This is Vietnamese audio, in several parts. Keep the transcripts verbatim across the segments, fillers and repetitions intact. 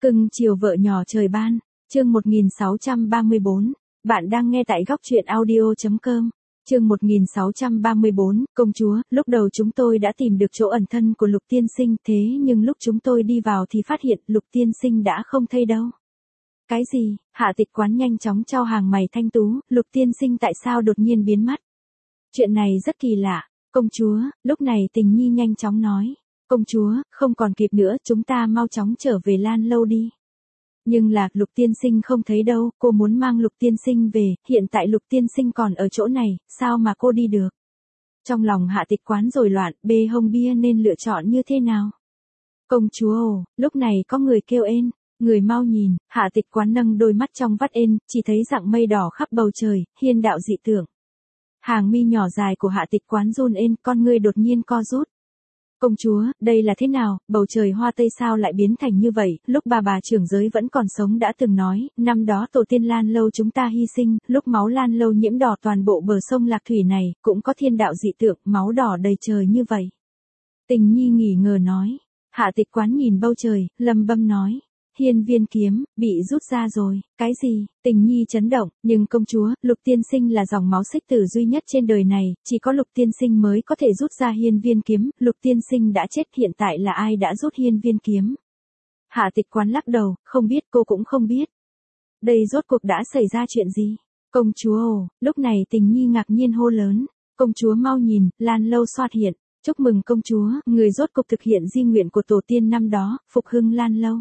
Cưng chiều vợ nhỏ trời ban, chương một nghìn sáu trăm ba mươi bốn, bạn đang nghe tại góc truyện audio chấm com. Chương một nghìn sáu trăm ba mươi bốn, công chúa, lúc đầu chúng tôi đã tìm được chỗ ẩn thân của Lục tiên sinh, thế nhưng lúc chúng tôi đi vào thì phát hiện Lục tiên sinh đã không thấy đâu. Cái gì? Hạ Tịch Quán nhanh chóng chau hàng mày thanh tú, Lục tiên sinh tại sao đột nhiên biến mất? Chuyện này rất kỳ lạ, công chúa, lúc này Tình Nhi nhanh chóng nói. Công chúa, không còn kịp nữa, chúng ta mau chóng trở về Lan Lâu đi. Nhưng là, Lục tiên sinh không thấy đâu, cô muốn mang Lục tiên sinh về, hiện tại Lục tiên sinh còn ở chỗ này, sao mà cô đi được? Trong lòng Hạ Tịch Quán rối loạn, bê hông bia nên lựa chọn như thế nào? Công chúa ồ, lúc này có người kêu ên, người mau nhìn, Hạ Tịch Quán nâng đôi mắt trong vắt ên, chỉ thấy dạng mây đỏ khắp bầu trời, hiên đạo dị tưởng. Hàng mi nhỏ dài của Hạ Tịch Quán run ên, con ngươi đột nhiên co rút. Công chúa, đây là thế nào, bầu trời hoa tây sao lại biến thành như vậy, lúc bà bà trưởng giới vẫn còn sống đã từng nói, năm đó tổ tiên Lan Lâu chúng ta hy sinh, lúc máu Lan Lâu nhiễm đỏ toàn bộ bờ sông Lạc Thủy này, cũng có thiên đạo dị tượng, máu đỏ đầy trời như vậy. Tình Nhi nghỉ ngờ nói, Hạ Tịch Quán nhìn bầu trời, lầm bâm nói. Hiên viên kiếm, bị rút ra rồi, cái gì? Tình Nhi chấn động, nhưng công chúa, Lục tiên sinh là dòng máu xích tử duy nhất trên đời này, chỉ có Lục tiên sinh mới có thể rút ra hiên viên kiếm, Lục tiên sinh đã chết, hiện tại là ai đã rút hiên viên kiếm? Hạ Tịch Quán lắc đầu, không biết, cô cũng không biết. Đây rốt cuộc đã xảy ra chuyện gì? Công chúa ồ, lúc này Tình Nhi ngạc nhiên hô lớn, công chúa mau nhìn, Lan Lâu xoát hiện, chúc mừng công chúa, người rốt cuộc thực hiện di nguyện của tổ tiên năm đó, phục hưng Lan Lâu.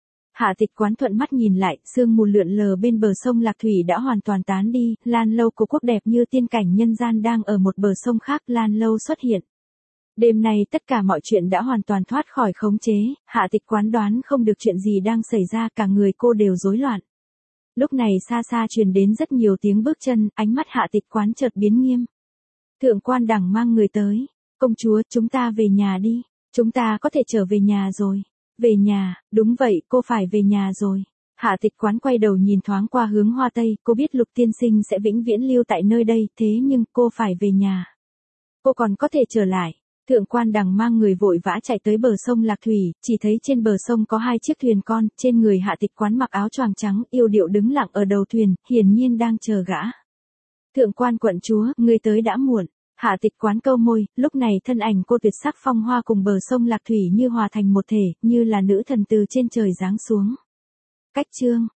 Hạ Tịch Quán thuận mắt nhìn lại, sương mù lượn lờ bên bờ sông Lạc Thủy đã hoàn toàn tán đi, Lan Lâu của quốc đẹp như tiên cảnh nhân gian đang ở một bờ sông khác, Lan Lâu xuất hiện. Đêm nay tất cả mọi chuyện đã hoàn toàn thoát khỏi khống chế, Hạ Tịch Quán đoán không được chuyện gì đang xảy ra, cả người cô đều rối loạn. Lúc này xa xa truyền đến rất nhiều tiếng bước chân, ánh mắt Hạ Tịch Quán chợt biến nghiêm. Thượng quan đẳng mang người tới, công chúa, chúng ta về nhà đi, chúng ta có thể trở về nhà rồi. Về nhà, đúng vậy, cô phải về nhà rồi. Hạ Tịch Quán quay đầu nhìn thoáng qua hướng hoa tây, cô biết Lục tiên sinh sẽ vĩnh viễn lưu tại nơi đây, thế nhưng cô phải về nhà. Cô còn có thể trở lại. Thượng quan đằng mang người vội vã chạy tới bờ sông Lạc Thủy, chỉ thấy trên bờ sông có hai chiếc thuyền con, trên người Hạ Tịch Quán mặc áo choàng trắng, yêu điệu đứng lặng ở đầu thuyền, hiển nhiên đang chờ gã. Thượng quan quận chúa, người tới đã muộn. Hạ Tịch Quán câu môi, lúc này thân ảnh cô tuyệt sắc phong hoa cùng bờ sông Lạc Thủy như hòa thành một thể, như là nữ thần từ trên trời giáng xuống. Cách chương,